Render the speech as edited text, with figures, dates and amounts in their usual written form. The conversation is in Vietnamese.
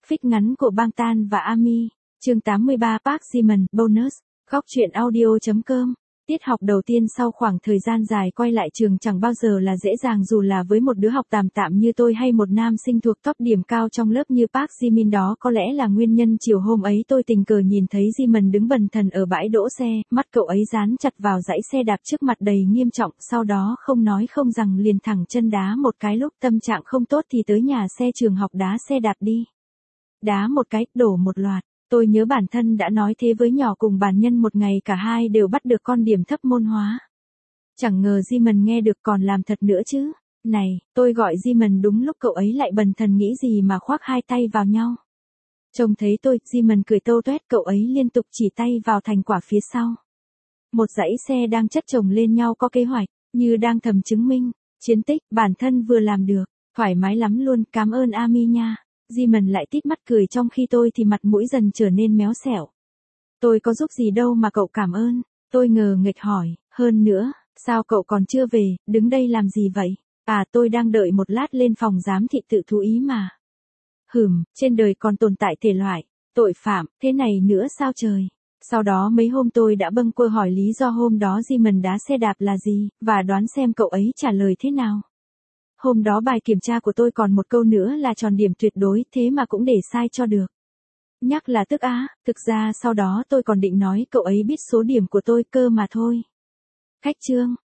Phích ngắn của Bangtan và Ami. Chương 83 Park Ji-min, bonus. Góc truyện audio.com. Tiết học đầu tiên sau khoảng thời gian dài quay lại trường chẳng bao giờ là dễ dàng dù là với một đứa học tạm tạm như tôi hay một nam sinh thuộc top điểm cao trong lớp như Park Ji-min. Đó có lẽ là nguyên nhân chiều hôm ấy tôi tình cờ nhìn thấy Ji-min đứng bần thần ở bãi đỗ xe, mắt cậu ấy dán chặt vào dãy xe đạp trước mặt đầy nghiêm trọng, sau đó không nói không rằng liền thẳng chân đá một cái, lúc tâm trạng không tốt thì tới nhà xe trường học đá xe đạp đi. Đá một cái, đổ một loạt. Tôi nhớ bản thân đã nói thế với nhỏ cùng bàn nhân một ngày cả hai đều bắt được con điểm thấp môn hóa. Chẳng ngờ Ji-min nghe được còn làm thật nữa chứ. Này, tôi gọi Ji-min đúng lúc cậu ấy lại bần thần nghĩ gì mà khoác hai tay vào nhau. Trông thấy tôi, Ji-min cười tâu tuét, cậu ấy liên tục chỉ tay vào thành quả phía sau. Một dãy xe đang chất chồng lên nhau có kế hoạch, như đang thầm chứng minh, chiến tích bản thân vừa làm được, thoải mái lắm luôn, cảm ơn Ami nha. Ji-min lại tít mắt cười trong khi tôi thì mặt mũi dần trở nên méo xẻo. Tôi có giúp gì đâu mà cậu cảm ơn, tôi ngờ nghệch hỏi, hơn nữa, sao cậu còn chưa về, đứng đây làm gì vậy? À, tôi đang đợi một lát lên phòng giám thị tự thú ý mà. Trên đời còn tồn tại thể loại, tội phạm, thế này nữa sao trời? Sau đó mấy hôm tôi đã bâng quơ hỏi lý do hôm đó Ji-min đá xe đạp là gì, và đoán xem cậu ấy trả lời thế nào. Hôm đó bài kiểm tra của tôi còn một câu nữa là tròn điểm tuyệt đối, thế mà cũng để sai cho được. Nhắc là tức á, thực ra sau đó tôi còn định nói cậu ấy biết số điểm của tôi cơ mà thôi. Khách trương,